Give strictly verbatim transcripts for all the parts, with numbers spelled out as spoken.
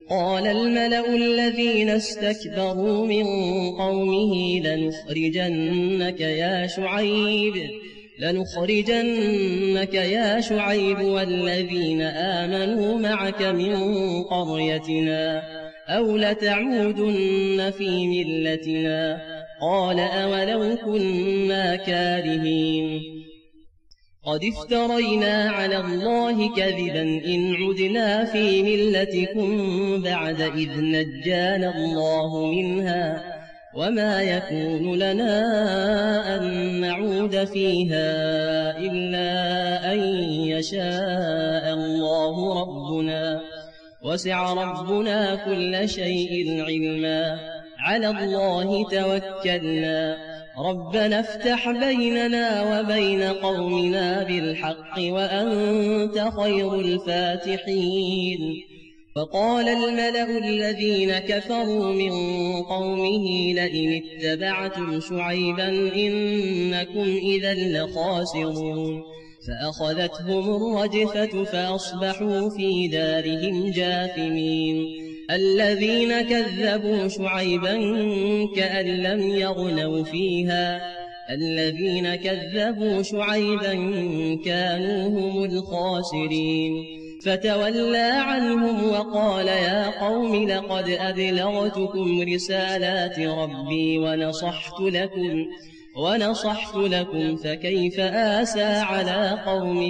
قال الملأ الذين استكبروا من قومه لنخرجنك يا شعيب لنخرجنك يا شعيب والذين آمنوا معك من قريتنا أو لتعودن في ملتنا قال أولو كنا كارهين قد افترينا على الله كذبا إن عدنا في ملتكم بعد إذ نجانا الله منها وما يكون لنا أن نعود فيها إلا أن يشاء الله ربنا وسع ربنا كل شيء علما على الله توكلنا ربنا افتح بيننا وبين قومنا بالحق وأنت خير الفاتحين فقال الملأ الذين كفروا من قومه لئن اتبعتم شعيبا إنكم إذا لخاسرون فأخذتهم الرجفة فأصبحوا في دارهم جاثمين الذين كذبوا شعيبا كأن لم يغنوا فيها الذين كذبوا شعيبا كانوا هم الخاسرين فتولى عنهم وقال يا قوم لقد أبلغتكم رسالات ربي ونصحت لكم ونصحت لكم فكيف آسى على قوم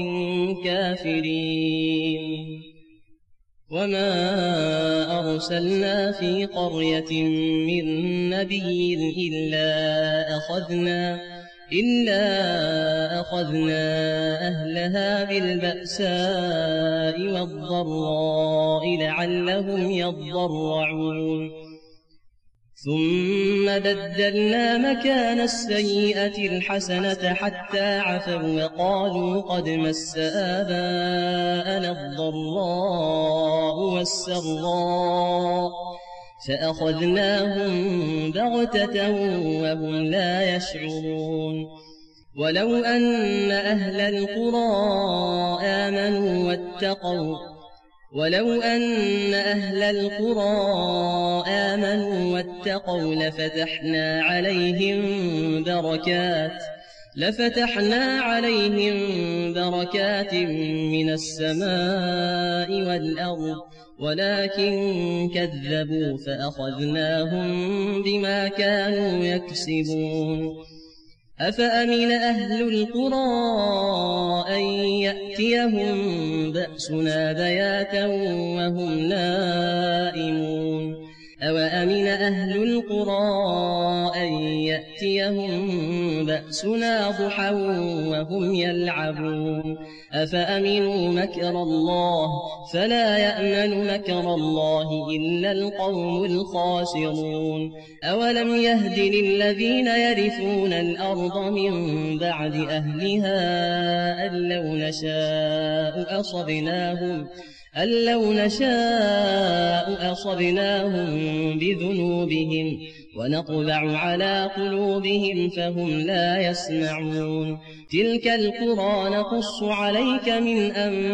كافرين وما أرسلنا في قرية من نبي إلا أخذنا إلا أخذنا أهلها بالبأساء والضراء لعلهم يضرعون ثم بدلنا مكان السيئة الحسنة حتى عفوا وقالوا قد مس آباءنا الضراء والسراء فأخذناهم بغتة وهم لا يشعرون ولو أن أهل القرى آمنوا واتقوا ولو أن أهل القرى آمنوا واتقوا لفتحنا عليهم بركات لفتحنا عليهم بركات من السماء والأرض ولكن كذبوا فأخذناهم بما كانوا يكسبون أفأمن أهل القرى أن يأتيهم بأسنا بياتا وهم نائمون أوأمن أهل القرى أن يأتيهم بأسنا ضحى وهم يلعبون أفأمنوا مكر الله فلا يأمن مكر الله إلا القوم الخاسرون أولم يهد للذين يرثون الأرض من بعد أهلها أن لو نشاء أصبناهم أن لو نشاء أصبناهم بذنوبهم ونطبع على قلوبهم فهم لا يسمعون تلك القرى نقص عليك من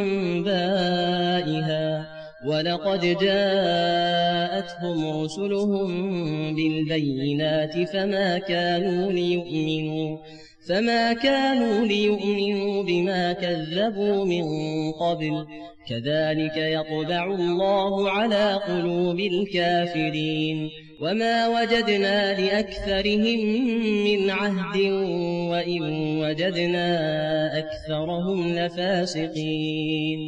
أنبائها ولقد جاءتهم رسلهم بالبينات فما كانوا ليؤمنوا فما كانوا ليؤمنوا بما كذبوا من قبل كذلك يطبع الله على قلوب الكافرين وما وجدنا لأكثرهم من عهد وإن وجدنا أكثرهم لفاسقين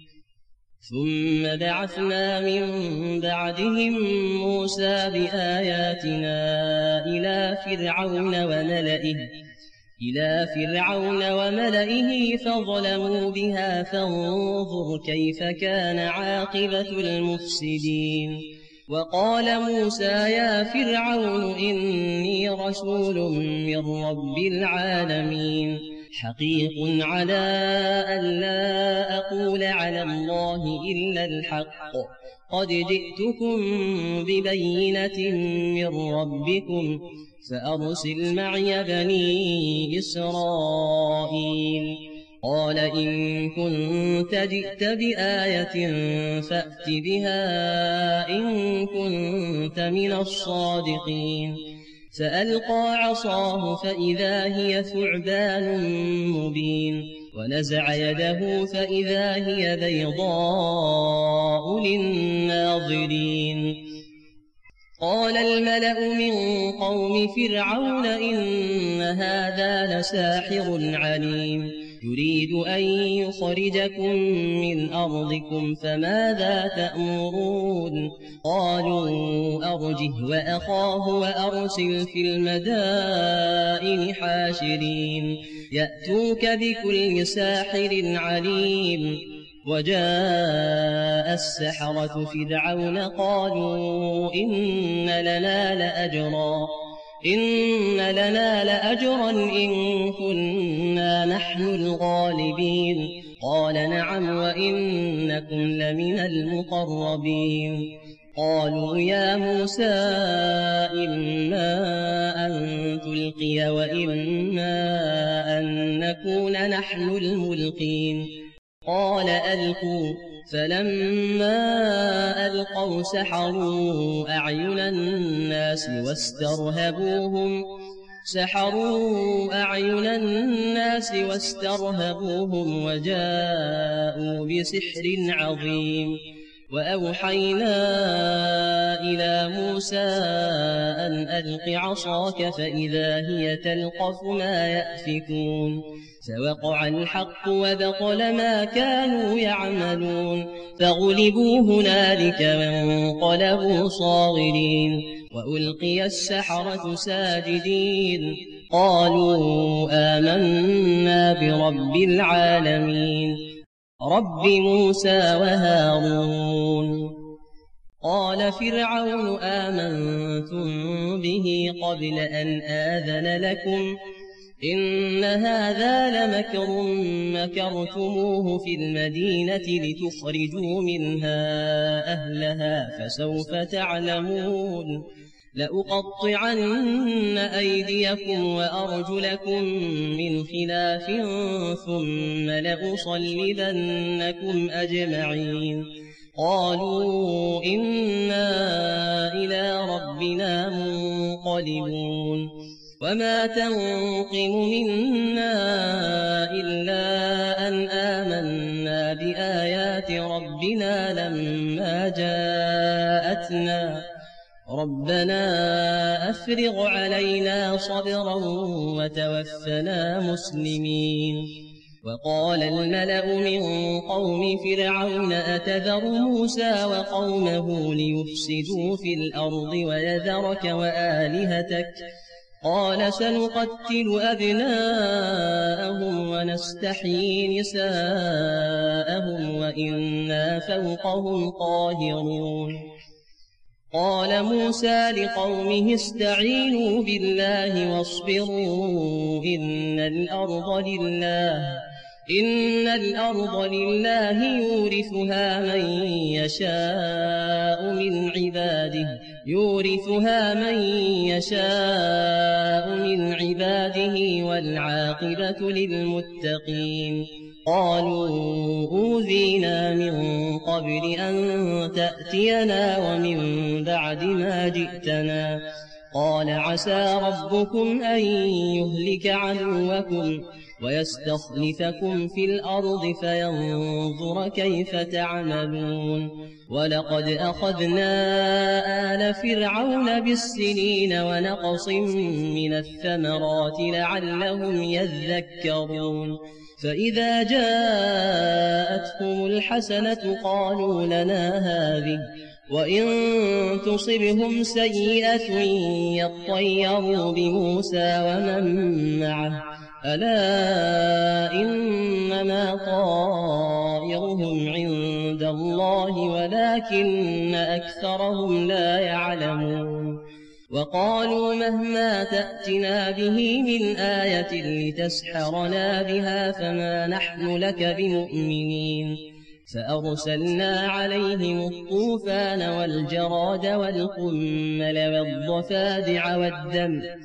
ثم بعثنا من بعدهم موسى بآياتنا إلى فرعون وملئه إلى فرعون وملئه فظلموا بها فانظر كيف كان عاقبة المفسدين وقال موسى يا فرعون إني رسول من رب العالمين حقيق على أن لا أقول على الله إلا الحق قد جئتكم ببينة من ربكم فأرسل معي بني إسرائيل قال إن كنت جئت بآية فأت بها إن كنت من الصادقين فألقى عصاه فإذا هي ثعبان مبين ونزع يده فإذا هي بيضاء للناظرين قال الملأ من قوم فرعون إن هذا لساحر عليم يريد أن يخرجكم من أرضكم فماذا تأمرون قالوا أرجه وأخاه وأرسل في المدائن حاشرين يأتوك بكل ساحر عليم وجاء السحرة فرعون قالوا إن لنا لأجرا إن لنا لأجرا إن كنا نحن الغالبين قال نعم وإنكم لمن المقربين قالوا يا موسى إما أن تلقي وإما أن نكون نحن الملقين قال ألقوا فلما ألقوا سحروا أعين الناس واسترهبوهم سحروا أعين الناس واسترهبوهم وجاءوا بسحر عظيم وأوحينا إلى موسى أن ألق عصاك فإذا هي تلقف ما يأفكون فوقع الحق وبطل ما كانوا يعملون فغلبوا هنالك وانقلبوا صاغرين وألقي السحرة ساجدين قالوا آمنا برب العالمين رب موسى وهارون قال فرعون آمنتم به قبل أن آذن لكم إن هذا لمكر مكرتموه في المدينة لتخرجوا منها أهلها فسوف تعلمون لأقطعن أيديكم وأرجلكم من خلاف ثم لأصلبنكم أجمعين قالوا إنا إلى ربنا منقلبون وما تنقم منا إلا أن آمنا بآيات ربنا لما جاءتنا ربنا أفرغ علينا صبرا وتوفنا مسلمين وقال الملأ من قوم فرعون أتذر موسى وقومه ليفسدوا في الأرض ويذرك وآلهتك قال سنقتل أبناءهم ونستحيي نساءهم وإنا فوقهم قاهرون قال موسى لقومه استعينوا بالله واصبروا إن الأرض لله إن الأرض لله يورثها من يشاء من عباده يورثها من يشاء من عباده والعاقبة للمتقين قالوا أوذينا من قبل أن تأتينا ومن بعد ما جئتنا قال عسى ربكم أن يهلك عدوكم ويستخلفكم في الأرض فينظر كيف تعملون ولقد أخذنا آل فرعون بالسنين ونقص من الثمرات لعلهم يذكرون فإذا جاءتهم الحسنة قالوا لنا هذه وإن تصبهم سيئة يطيروا بموسى ومن معه ألا إنما طائرهم عند الله ولكن أكثرهم لا يعلمون وقالوا مهما تأتنا به من آية لتسحرنا بها فما نحن لك بمؤمنين فأرسلنا عليهم الطوفان والجراد والقمل والضفادع والدم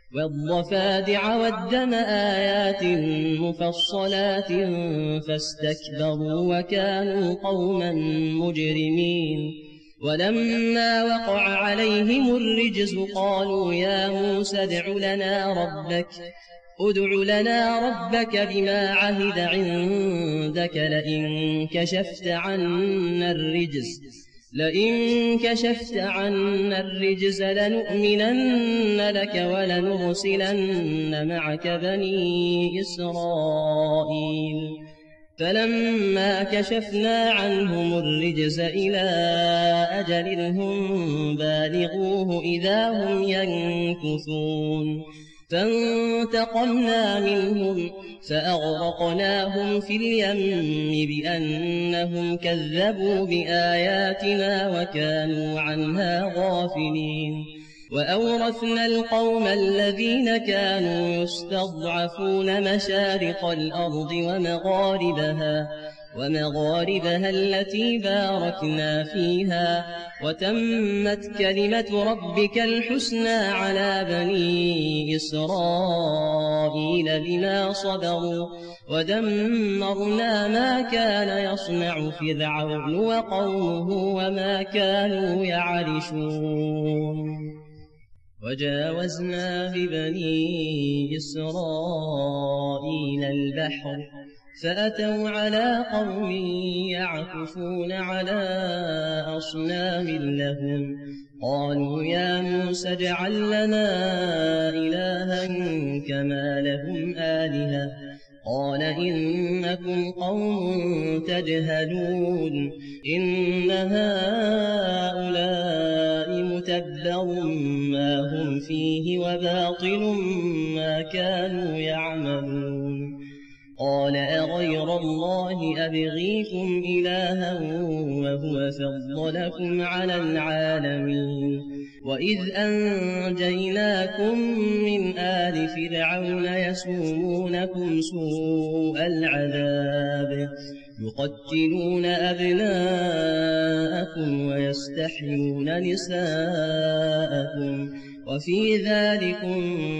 والضفادع والدم آيات مفصلات فاستكبروا وكانوا قوما مجرمين. ولما وقع عليهم الرجز قالوا يا موسى ادع لنا ربك ادع لنا ربك بما عهد عندك لئن كشفت عنا الرجز لئن كشفت عنا الرجز لنؤمنن لك ولنرسلن معك بني إسرائيل. فلما كشفنا عنهم الرجز إلى أجل هم بالغوه إذا هم ينكثون فانتقمنا منهم فأغرقناهم في اليم بأنهم كذبوا بآياتنا وكانوا عنها غافلين. وأورثنا القوم الذين كانوا يستضعفون مشارق الأرض ومغاربها ومغاربها التي باركنا فيها وتمت كلمة ربك الحسنى على بني إسرائيل بما صبروا ودمرنا ما كان يصنع فرعون وقومه وما كانوا يعرشون. وجاوزنا ببني إسرائيل البحر فأتوا على قوم يعكفون على أصنام لهم قالوا يا موسى اجعل لنا إلها كما لهم آلهة قال إنكم قوم تجهلون إن هؤلاء متبر ما هم فيه وباطل ما كانوا يعملون. قال أغير الله أبغيكم إلها وهو فضلكم على العالمين وإذ أنجيناكم من آل فرعون يسومونكم سوء العذاب يقتلون أبناءكم ويستحيون نساءكم وفي ذلكم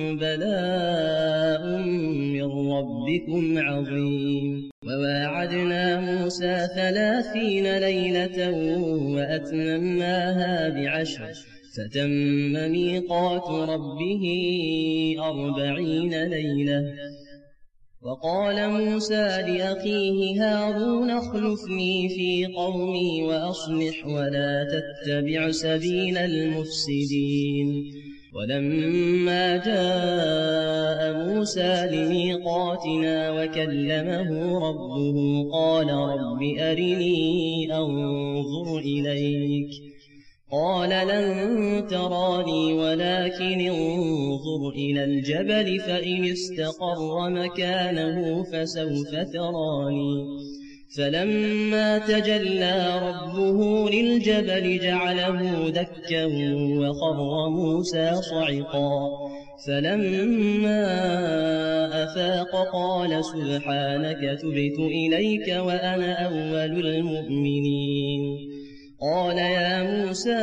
بلاء من ربكم عظيم. وواعدنا موسى ثلاثين ليلة وأتممناها بعشر فتم ميقات ربه أربعين ليلة. وقال موسى لأخيه هارون اخلفني في قومي وأصلح ولا تتبع سبيل المفسدين. ولما جاء موسى لميقاتنا وكلمه ربه قال رب أرني أنظر إليك قال لن تراني ولكن انظر إلى الجبل فإن استقر مكانه فسوف تراني. فلما تجلى ربه للجبل جعله دكا وخر موسى صعقا فلما أفاق قال سبحانك تبت إليك وأنا أول المؤمنين. قال يا موسى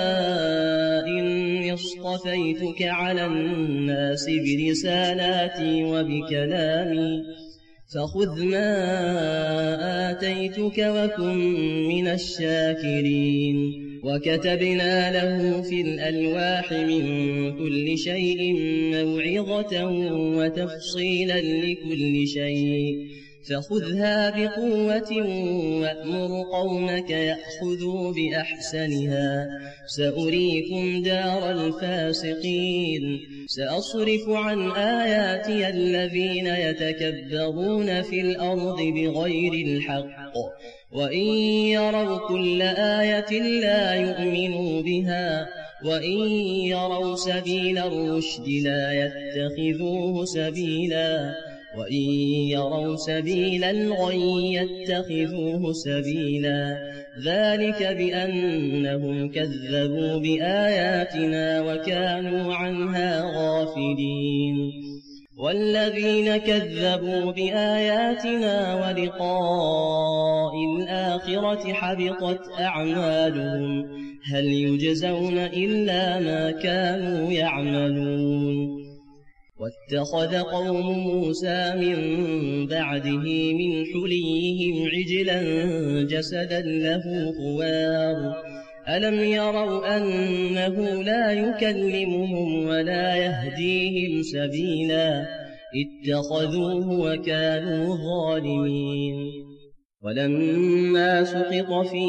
إني اصطفيتك على الناس برسالاتي وبكلامي فخذ ما آتيتك وكن من الشاكرين. وكتبنا له في الألواح من كل شيء موعظة وتفصيلا لكل شيء فخذها بقوة وأمر قومك يأخذوا بأحسنها سأريكم دار الفاسقين. سأصرف عن آياتي الذين يتكبرون في الأرض بغير الحق وإن يروا كل آية لا يؤمنوا بها وإن يروا سبيل الرشد لا يتخذوه سبيلا وإن يروا سبيل الغي يتخذوه سبيلا ذلك بأنهم كذبوا بآياتنا وكانوا عنها غافلين. والذين كذبوا بآياتنا ولقاء الآخرة حبطت أعمالهم هل يجزون إلا ما كانوا يعملون. واتخذ قوم موسى من بعده من حليهم عجلا جسدا له خوار ألم يروا أنه لا يكلمهم ولا يهديهم سبيلا اتخذوه وكانوا ظالمين ولما سقط في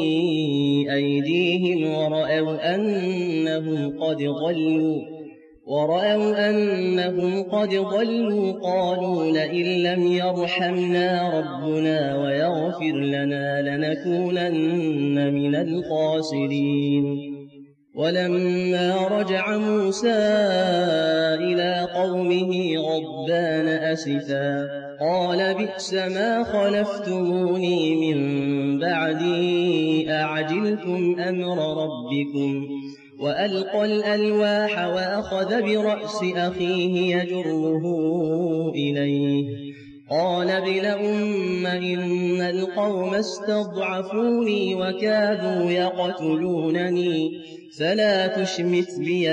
أيديهم ورأوا أنهم قد ضلوا ورأوا أنهم قد ضلوا قالوا لئن لم يرحمنا ربنا ويغفر لنا لنكونن من الخاسرين ولما رجع موسى إلى قومه غضبان أسفا قال بئس ما خلفتموني من بعدي أعجلتم أمر ربكم وألقى الألواح وأخذ برأس أخيه يجره إليه قال ابن أم إن القوم استضعفوني وكادوا يقتلونني فلا تشمت بي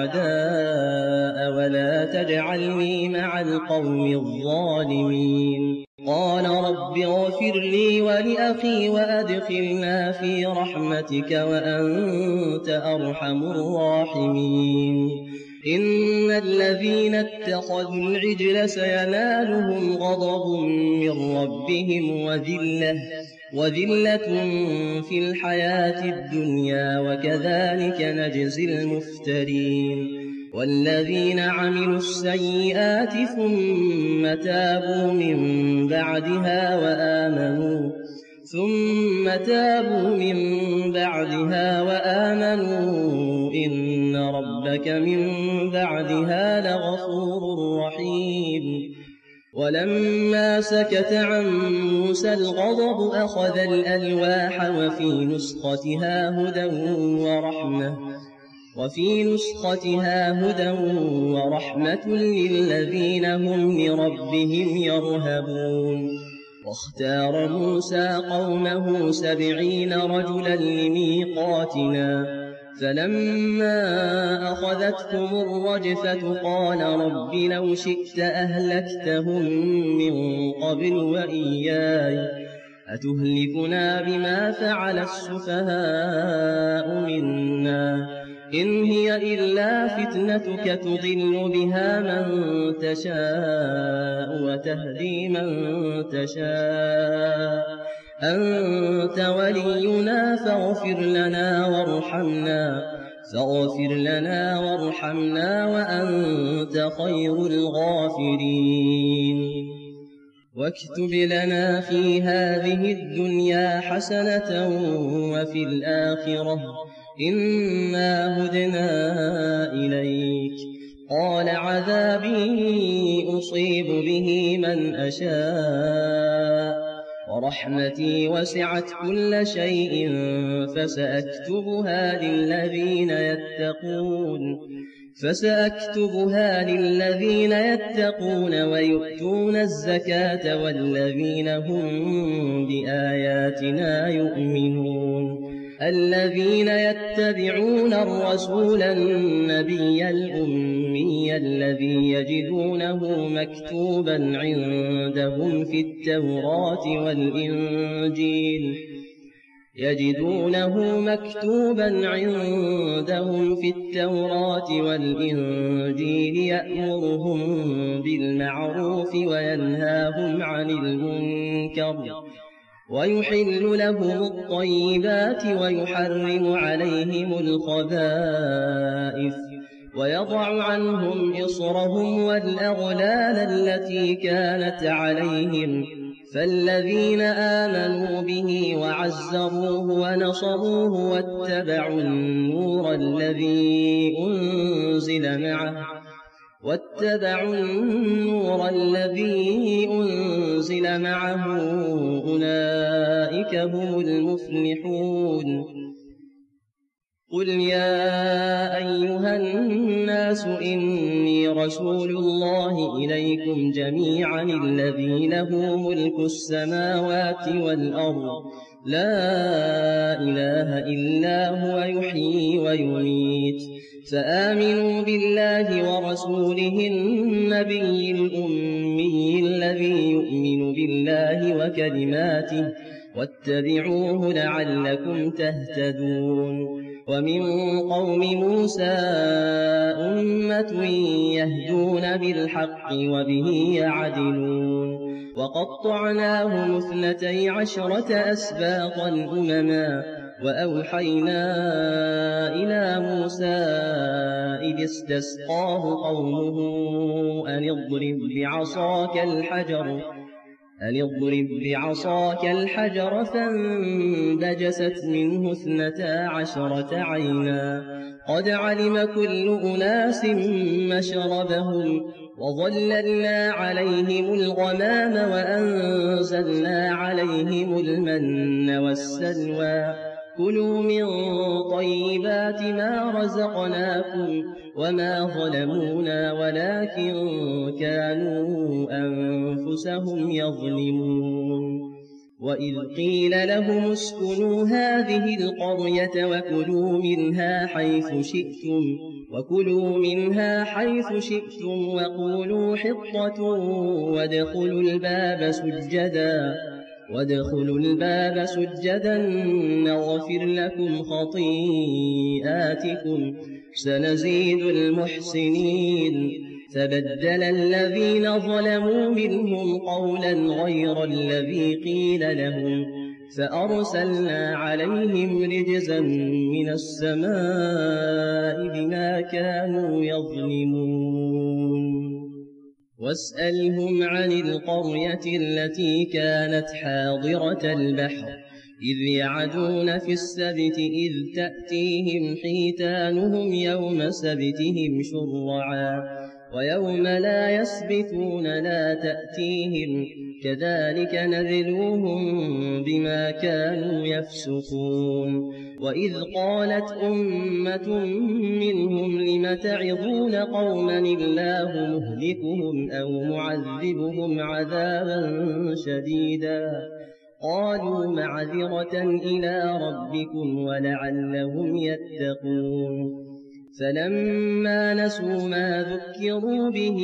الأعداء ولا تجعلني مع القوم الظالمين قال رب اغفر لي ولأخي وأدخلنا في رحمتك وأنت أرحم الراحمين إن الذين اتخذوا العجل سينالهم غضب من ربهم وذلة وذلة في الحياة الدنيا وكذلك نجزي المفترين والذين عملوا السيئات ثم تابوا من بعدها وآمنوا ثم تابوا من بعدها وآمنوا إن ربك من بعدها لغفور رحيم ولما سكت عن موسى الغضب أخذ الألواح وفي نسختها هدى ورحمة وفي نسختها هدى ورحمة للذين هم لربهم يرهبون واختار موسى قومه سبعين رجلا لميقاتنا فلما أخذتهم الرجفة قال رب لو شئت أهلكتهم من قبل وإياي أتهلكنا بما فعل السفهاء منا إن هي إلا فتنتك تضل بها من تشاء وتهدي من تشاء أنت ولينا فاغفر لنا وارحمنا فاغفر لنا وارحمنا وأنت خير الغافرين واكتب لنا في هذه الدنيا حسنة وفي الآخرة إنا هدنا إليك قال عذابي أصيب به من أشاء ورحمتي وسعت كل شيء فسأكتبها للذين يتقون فسأكتبها للذين يتقون ويؤتون الزكاة والذين هم بآياتنا يؤمنون الذين يتبعون الرسول النبي الأمي الذي يجدونه مكتوبا عندهم في التوراة والإنجيل يجدونه مكتوبا عندهم في التوراة والإنجيل يأمرهم بالمعروف وينهاهم عن المنكر ويحل لهم الطيبات ويحرم عليهم الخبائث ويضع عنهم إصرهم والأغلال التي كانت عليهم فالذين آمنوا به وعزروه ونصروه واتبعوا النور الذي أنزل معه واتبعوا النور الذي أنزل معه أولئك هم المفلحون قل يا أيها الناس إني رسول الله إليكم جميعا الذي له ملك السماوات والأرض لا إله إلا هو يحيي ويميت فآمنوا بالله ورسوله النبي الأمي الذي يؤمن بالله وكلماته واتبعوه لعلكم تهتدون ومن قوم موسى أمة يهدون بالحق وبه يعدلون وقطعناهم اثنتي عشرة أسباطا أمما وأوحينا إلى موسى إذ استسقاه قومه أن اضرب بعصاك الحجر أن اضرب بعصاك الحجر فانبجست منه اثنتا عشرة عينا قد علم كل أناس مشربهم وظللنا عليهم الغمام وأنزلنا عليهم المن والسلوى كلوا من طيبات ما رزقناكم وما ظلمونا ولكن كانوا أنفسهم يظلمون وإذ قيل لهم اسكنوا هذه القرية وكلوا منها حيث شئتم وكلوا منها حيث شئتم وقولوا حطة وادخلوا الباب سجدا وادخلوا الباب سجدا نغفر لكم خطيئاتكم سنزيد المحسنين فبدل الذين ظلموا منهم قولا غير الذي قيل لهم فأرسلنا عليهم رجزا من السماء بما كانوا يظلمون واسألهم عن القرية التي كانت حاضرة البحر إذ يعدون في السبت إذ تأتيهم حيتانهم يوم سبتهم شرعا ويوم لا يسبتون لا تأتيهم كذلك نذلوهم بما كانوا يفسقون وإذ قالت أمة منهم لم تعظون قوما الله مهلكهم أو معذبهم عذابا شديدا قالوا معذرة إلى ربكم ولعلهم يتقون فلما نسوا ما ذكروا به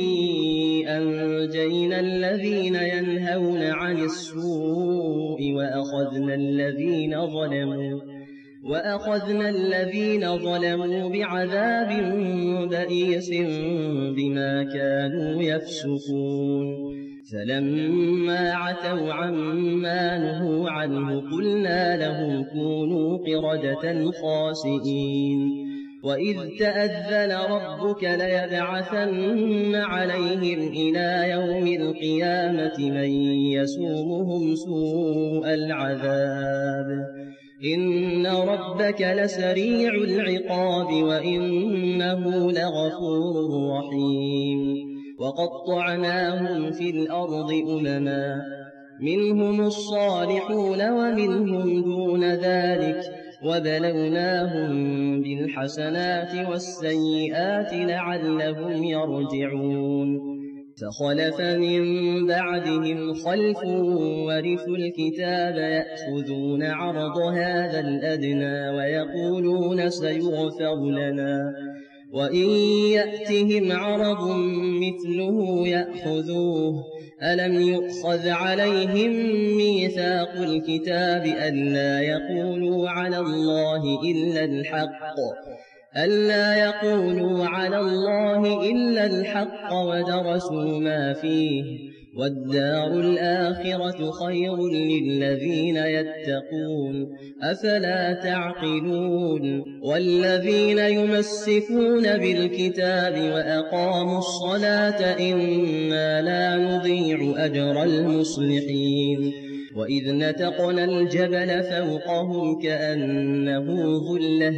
أنجينا الذين ينهون عن السوء وأخذنا الذين ظلموا وأخذنا الذين ظلموا بعذاب بئيس بما كانوا يفسقون فلما عتوا عما نهوا عنه قلنا لهم كونوا قردة خاسئين وإذ تأذن ربك ليبعثن عليهم إلى يوم القيامة من يسومهم سوء العذاب إن ربك لسريع العقاب وإنه لغفور رحيم وقطعناهم في الأرض أمما منهم الصالحون ومنهم دون ذلك وبلوناهم بالحسنات والسيئات لعلهم يرجعون فخلف من بعدهم خلف ورثوا الكتاب يأخذون عرض هذا الأدنى ويقولون سيغفر لنا وإن يأتهم عرض مثله يأخذوه ألم يؤخذ عليهم ميثاق الكتاب ألا يقولوا على الله إلا الحق ألا يقولوا على الله إلا الحق ودرسوا ما فيه والدار الآخرة خير للذين يتقون أفلا تعقلون والذين يمسكون بالكتاب وأقاموا الصلاة إنا لا نضيع أجر المصلحين وإذ نتقنا الجبل فوقهم كأنه ظلة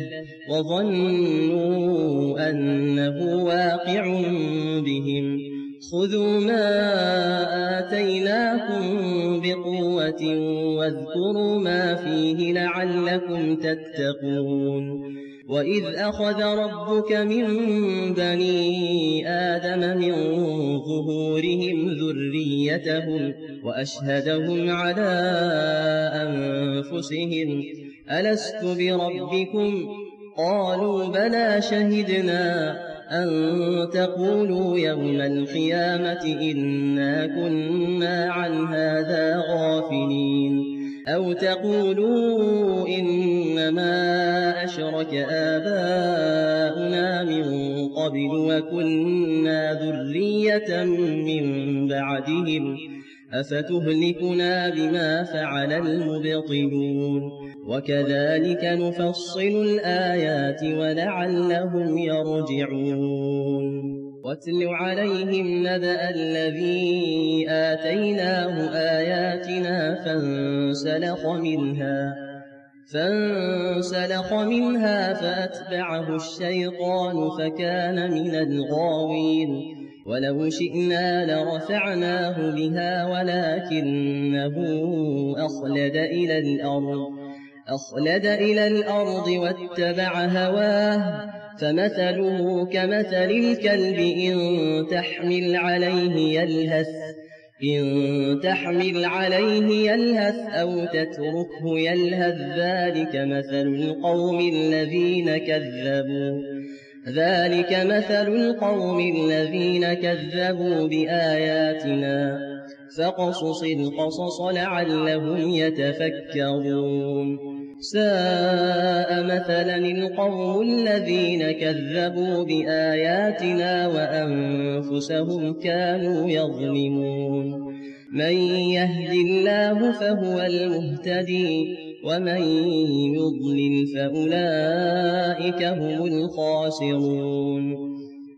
وظنوا أنه واقع بهم خذوا ما آتيناكم بقوة واذكروا ما فيه لعلكم تتقون وإذ أخذ ربك من بني آدم من ظهورهم ذريتهم وأشهدهم على أنفسهم ألست بربكم قالوا بلى شهدنا أن تقولوا يوم القيامة إنا كنا عن هذا غافلين أو تقولوا إنما أشرك آباؤنا من قبل وكنا ذرية من بعدهم أفتهلكنا بما فعل المبطلون وكذلك نفصل الآيات ولعلهم يرجعون واتل عليهم نبأ الذي آتيناه آياتنا فانسلخ منها فانسلخ منها فأتبعه الشيطان فكان من الغاوين ولو شئنا لرفعناه بها ولكنه أخلد إلى الأرض أخلد إلى الأرض واتبع هواه فمثله كمثل الكلب إن تحمل عليه يلهث إن تحمل عليه يلهث أو تتركه يلهث ذلك مثل القوم الذين كذبوا ذلك مثل القوم الذين كذبوا بآياتنا فقصص القصص لعلهم يتفكرون ساء مثلا القوم الذين كذبوا بآياتنا وأنفسهم كانوا يظلمون من يهد الله فهو المهتدي ومن يضلل فأولئك هم الخاسرون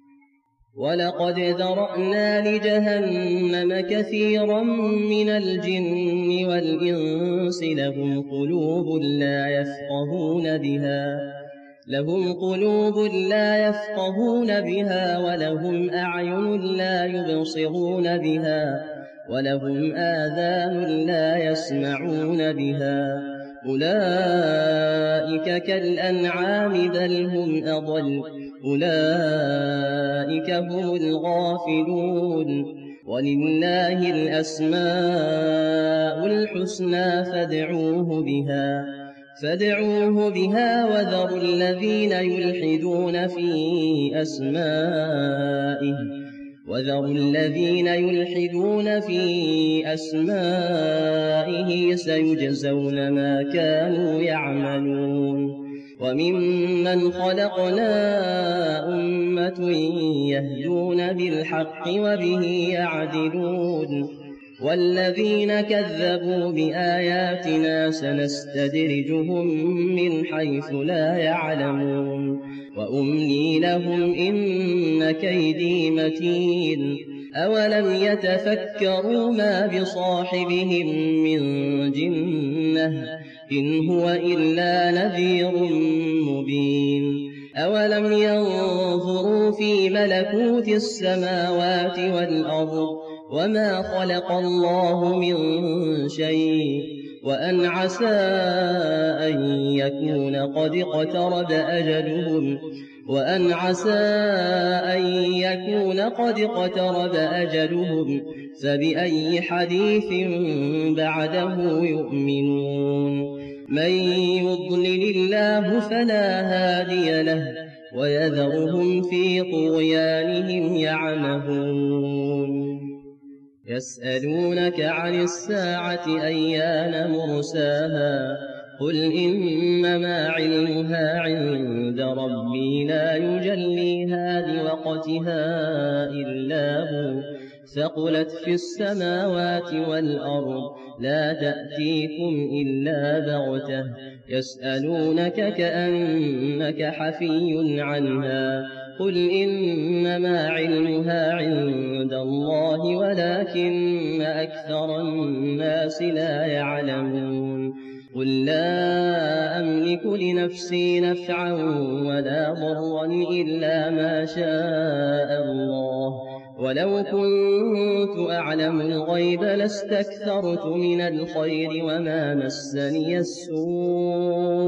ولقد ذرأنا لجهنم كثيرا من الجن والإنس لهم قلوب لا يفقهون بها لهم قلوب لا يفقهون بها ولهم أعين لا يبصرون بها ولهم آذان لا يسمعون بها أولئك كالأنعام بل هم أضل أولئك هم الغافلون ولله الأسماء الحسنى فادعوه بها فادعوه بها وذروا الذين يلحدون في أسمائه وذروا الذين يلحدون في أسمائه سيجزون ما كانوا يعملون وممن خلقنا أمة يهدون بالحق وبه يعدلون والذين كذبوا بآياتنا سنستدرجهم من حيث لا يعلمون وأملي لهم إن كيدي متين أولم يتفكروا ما بصاحبهم من جنة إن هو إلا نذير مبين أولم ينظروا في ملكوت السماوات والأرض وما خلق الله من شيء وأن عسى أن يكون قد اقترب أجلهم وأن عسى أن يكون قد اقترب أجلهم فبأي حديث بعده يؤمنون من يضلل الله فلا هادي له ويذرهم في طغيانهم يعمهون يسألونك عن الساعة أيان مرساها قل إنما علمها عند ربي لا يجليها لوقتها إلا هو ثقلت في السماوات والأرض لا تأتيكم إلا بغتة يسألونك كأنك حفي عنها قل إنما علمها عند الله ولكن أكثر الناس لا يعلمون قل لا أملك لنفسي نفعا ولا ضرا إلا ما شاء الله ولو كنت أعلم الغيب لاستكثرت من الخير وما مسني السوء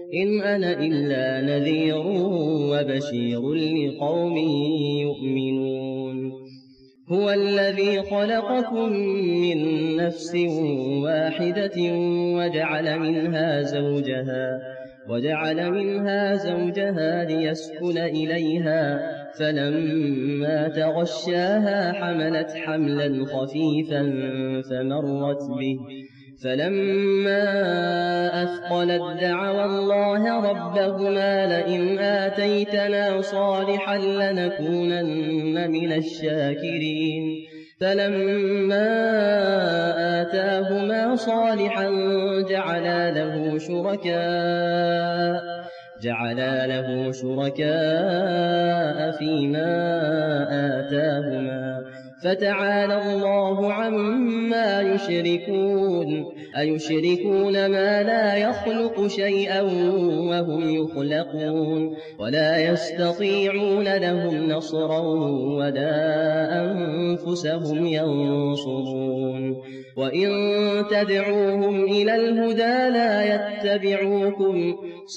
إن أنا إلا نذير وبشير لقوم يؤمنون هو الذي خلقكم من نفس واحدة وجعل منها زوجها وجعل منها زوجها ليسكن إليها فلما تغشاها حملت حملا خفيفا فمرت به فلما أثقلت دعوا الله ربهما لئن آتيتنا صالحا لنكونن من الشاكرين فلما آتاهما صالحا جعلا له شركاء جعلا له شركاء فيما آتاهما فتعالى الله عما يشركون أيشركون ما لا يخلق شيئا وهم يخلقون ولا يستطيعون لهم نصرا ولا أنفسهم ينصرون وإن تدعوهم إلى الهدى لا يتبعوكم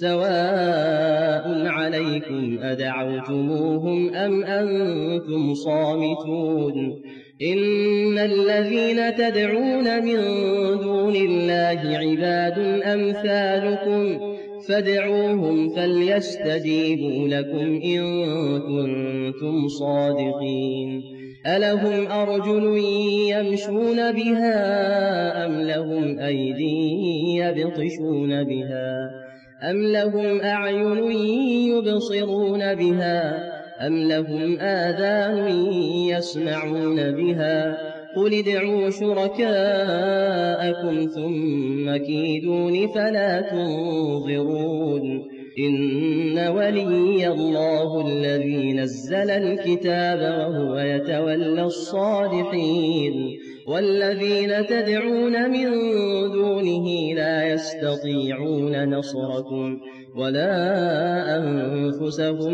سواء عليكم أدعوتموهم أم أنتم صامتون إن الذين تدعون من دون الله عباد أمثالكم فادعوهم فليستجيبوا لكم إن كنتم صادقين ألهم أرجل يمشون بها أم لهم أيدي يبطشون بها أم لهم أعين يبصرون بها أم لهم آذان يسمعون بها قل ادعوا شركاءكم ثم كيدون فلا تنظرون إن ولي الله الذي نزل الكتاب وهو يتولى الصالحين والذين تدعون من دونه لا يستطيعون نصركم ولا أنفسهم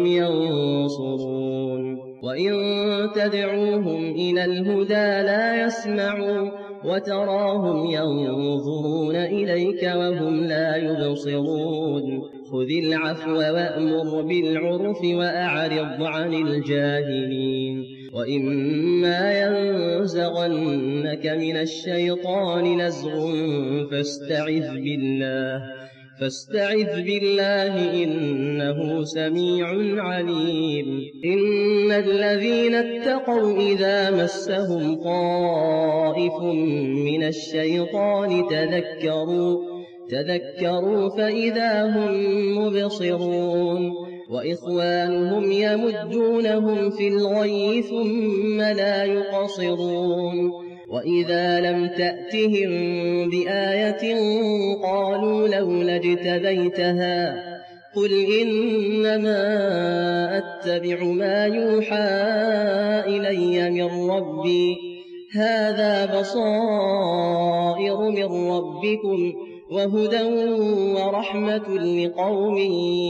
ينصرون وإن تدعوهم إلى الهدى لا يسمعوا وتراهم ينظرون إليك وهم لا يبصرون خذ العفو وأمر بالعرف وأعرض عن الجاهلين وإما ينزغنك من الشيطان نزغ فاستعذ بالله فاستعذ بالله إنه سميع عليم إن الذين اتقوا إذا مسهم طائف من الشيطان تذكروا تذكروا فإذا هم مبصرون وإخوانهم يمدونهم في الغي ثم لا يقصرون وإذا لم تأتهم بآية قالوا لولا اجتبيتها قل إنما أتبع ما يوحى إلي من ربي هذا بصائر من ربكم وهدى ورحمة لقوم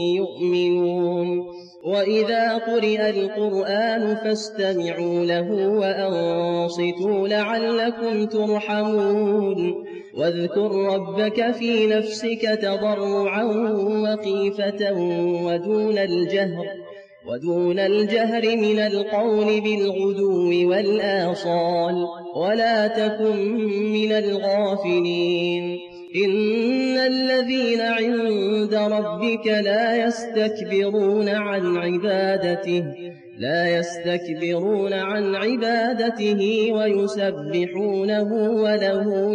يؤمنون وإذا قرئ القرآن فاستمعوا له وأنصتوا لعلكم ترحمون واذكر ربك في نفسك تضرعا وخيفة ودون الجهر ودون الجهر من القول بالغدو والآصال ولا تكن من الغافلين إن الذين عند ربك لا يستكبرون عن عبادته لا يستكبرون عن عبادته ويسبحونه وله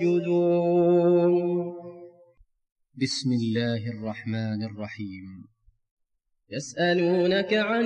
يسجدون. بسم الله الرحمن الرحيم. يسألونك عن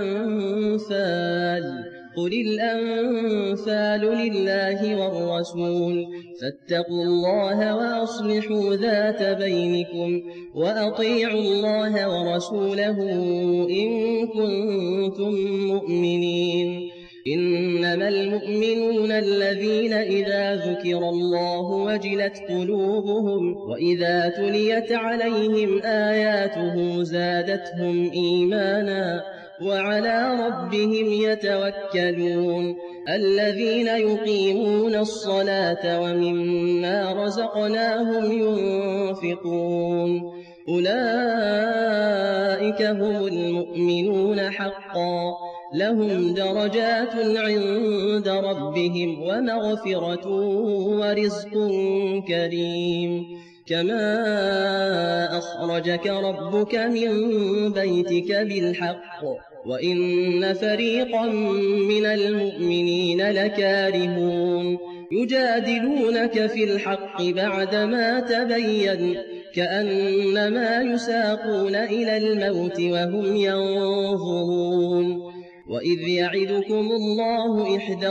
الأنفال قل الأنفال لله والرسول فاتقوا الله وأصلحوا ذات بينكم وأطيعوا الله ورسوله إن كنتم مؤمنين. إنما المؤمنون الذين إذا ذكر الله وجلت قلوبهم وإذا تليت عليهم آياته زادتهم إيمانا وعلى ربهم يتوكلون. الذين يقيمون الصلاة ومما رزقناهم ينفقون أولئك هم المؤمنون حقا لهم درجات عند ربهم ومغفرة ورزق كريم كما أخرجك ربك من بيتك بالحق وإن فريقا من المؤمنين لكارهون يجادلونك في الحق بعدما تبين كأنما يساقون إلى الموت وهم ينظرون وإذ يعدكم الله إحدى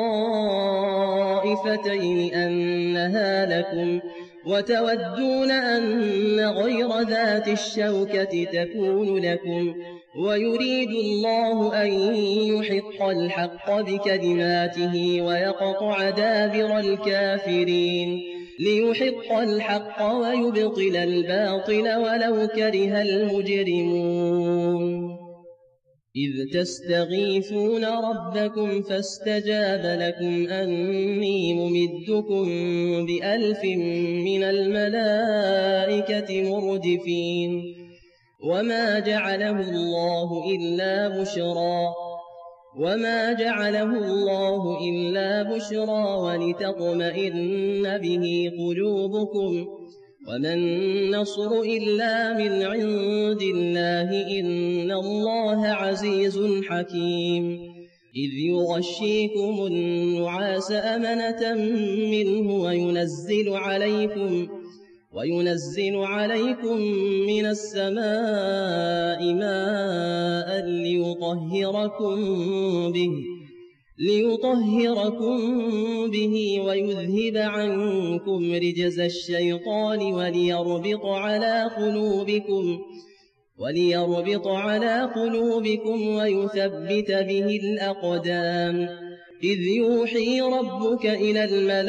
الطائفتين أنها لكم وتودون أن غير ذات الشوكة تكون لكم ويريد الله أن يحق الحق بكلماته ويقطع دابر الكافرين ليحق الحق ويبطل الباطل ولو كره المجرمون إذ تستغيثون ربكم فاستجاب لكم أني ممدكم بألف من الملائكة مردفين وما جعله الله إلا بشرى وما جعله الله إلا بشرى ولتطمئن به قلوبكم وما النصر إلا من عند الله إن الله عزيز حكيم إذ يغشيكم النعاس أمنة منه وينزل عليكم وينزل عليكم من السماء ماء ليطهركم به ليطهركم به ويذهب عنكم رجز الشيطان وليربط على قلوبكم وليربط على قلوبكم ويثبت به الأقدام إذ يوحي ربك إلى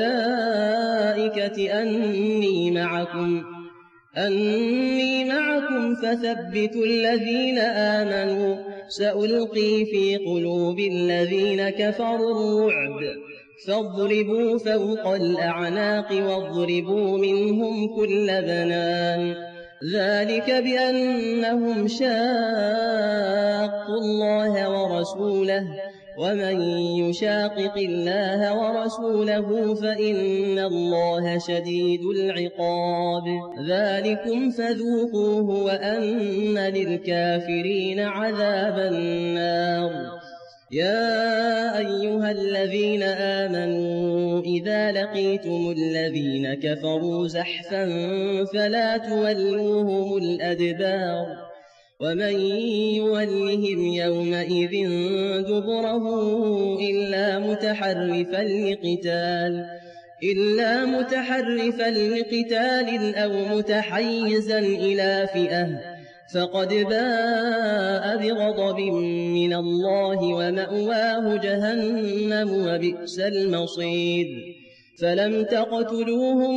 الملائكة أني معكم أني معكم فثبتوا الذين آمنوا سألقي في قلوب الذين كفروا الرعب فاضربوا فوق الأعناق واضربوا منهم كل بنان ذلك بأنهم شاقوا الله ورسوله ومن يشاقق الله ورسوله فإن الله شديد العقاب ذلكم فذوقوه وأن للكافرين عذاب النار يا أيها الذين آمنوا إذا لقيتم الذين كفروا زحفا فلا تولوهم الأدبار ومن يولهم يومئذ دبره إلا متحرفا لقتال إلا متحرفا لقتال أو متحيزا إلى فئة فقد باء بغضب من الله ومأواه جهنم وبئس المصير فلم تقتلوهم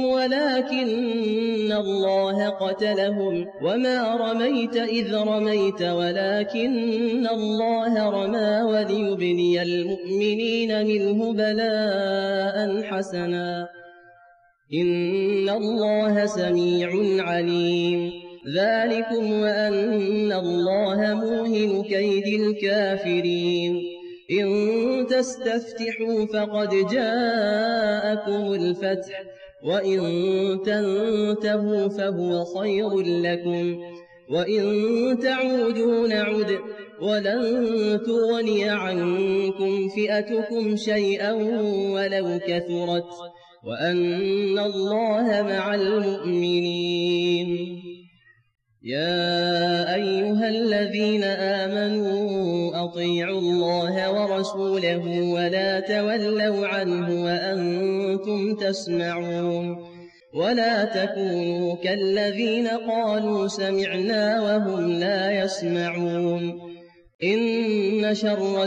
ولكن الله قتلهم وما رميت إذ رميت ولكن الله رمى وليبلي المؤمنين منه بلاء حسنا إن الله سميع عليم ذلكم وأن الله موهن كيد الكافرين إن تستفتحوا فقد جاءكم الفتح وإن تنتهوا فهو خير لكم وإن تعودوا نعد ولن تغني عنكم فئتكم شيئا ولو كثرت وأن الله مع المؤمنين يا أيها الذين آمنوا أطيعوا الله ورسوله ولا تولوا عنه وأنتم تسمعون ولا تكونوا كالذين قالوا سمعنا وهم لا يسمعون إن شر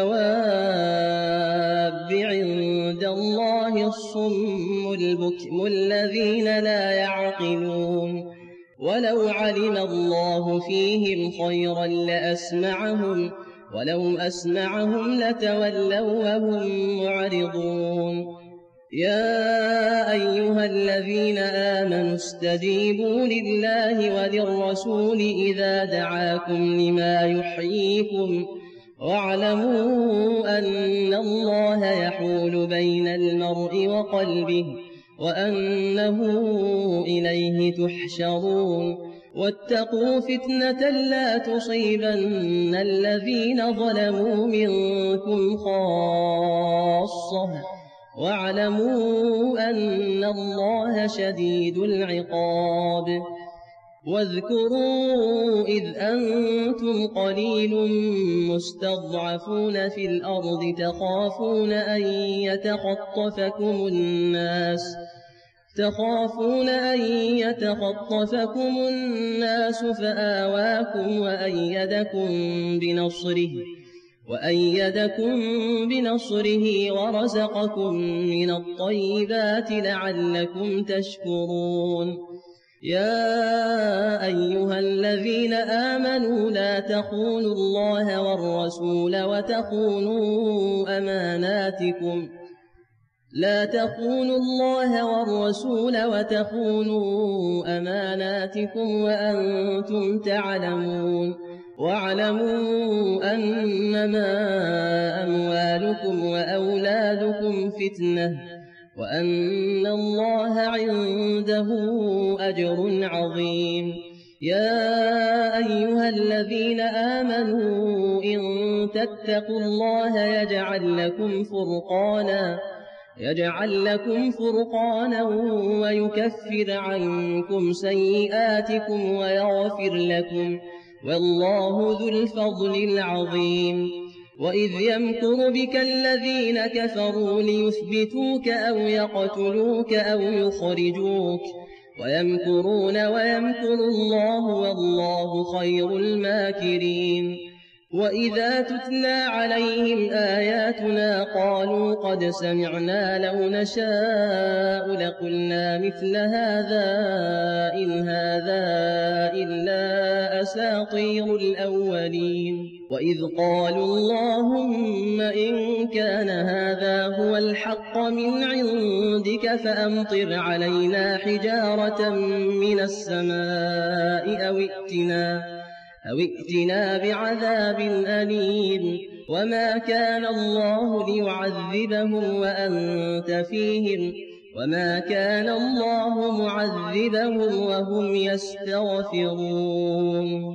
الدواب عند الله الصم البكم الذين لا يعقلون ولو علم الله فيهم خيرا لأسمعهم ولو أسمعهم لتولوا وهم معرضون يا أيها الذين آمنوا استجيبوا لله وللرسول إذا دعاكم لما يحييكم واعلموا أن الله يحول بين المرء وقلبه وأنه إليه تحشرون واتقوا فتنة لا تصيبن الذين ظلموا منكم خاصة واعلموا أن الله شديد العقاب واذكروا إذ أنتم قليل مستضعفون في الأرض تخافون أن يتخطفكم الناس تخافون أن يتخطفكم الناس فآواكم وأيدكم بنصره وأيدكم بنصره ورزقكم من الطيبات لعلكم تشكرون يا أيها الذين آمنوا لا تخونوا الله والرسول وتخونوا أماناتكم لا تخونوا الله والرسول وتخونوا أماناتكم وأنتم تعلمون واعلموا أنما أموالكم وأولادكم فتنة وأن الله عنده أجر عظيم يا أيها الذين آمنوا إن تتقوا الله يجعل لكم فرقانا يجعل لكم فرقانا ويكفر عنكم سيئاتكم ويغفر لكم والله ذو الفضل العظيم وإذ يمكر بك الذين كفروا ليثبتوك أو يقتلوك أو يخرجوك ويمكرون ويمكر الله والله خير الماكرين وإذا تتلى عليهم آياتنا قالوا قد سمعنا لو نشاء لقلنا مثل هذا إن هذا إلا أساطير الأولين وإذ قالوا اللهم إن كان هذا هو الحق من عندك فأمطر علينا حجارة من السماء أو ائتنا أو ائتنا بعذاب أليم وما كان الله ليعذبهم وأنت فيهم وما كان الله معذبهم وهم يستغفرون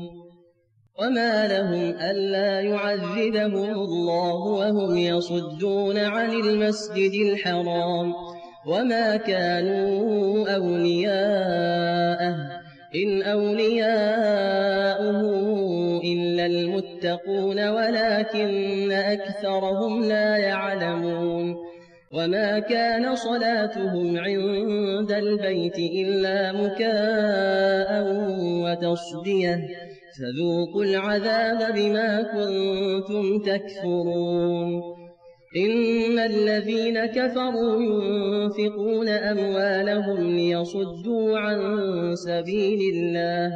وما لهم ألا يعذبهم الله وهم يصدون عن المسجد الحرام وما كانوا أولياءه إن أولياؤه إلا المتقون ولكن أكثرهم لا يعلمون وما كان صلاتهم عند البيت إلا مكاء وتصدية فذوقوا العذاب بما كنتم تكفرون إن الذين كفروا ينفقون أموالهم ليصدوا عن سبيل الله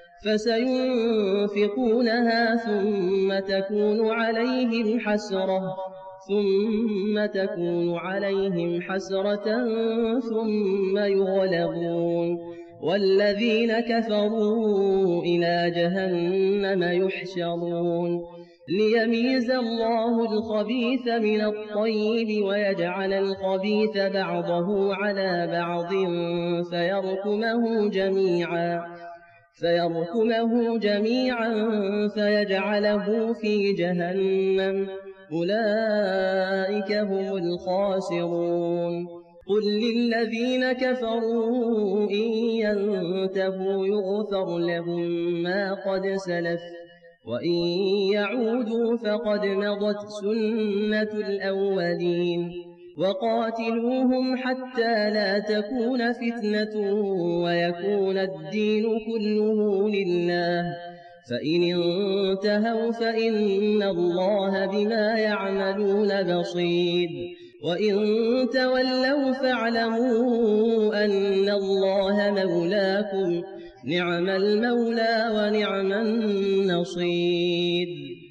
فسينفقونها ثم تكون عليهم حسرة ثم تكون عليهم حسرة ثم يغلبون والذين كفروا إلى جهنم يحشرون ليميز الله الخبيث من الطيب ويجعل الخبيث بعضه على بعض فيركمه جميعا فيركمه جميعا فيجعله في جهنم أولئك هم الخاسرون قل للذين كفروا إن ينتهوا يغفر لهم ما قد سلف وإن يعودوا فقد مضت سنة الأولين وقاتلوهم حتى لا تكون فتنة ويكون الدين كله لله فإن انتهوا فإن الله بما يعملون بصير وإن تولوا فاعلموا أن الله مولاكم نعم المولى ونعم النصير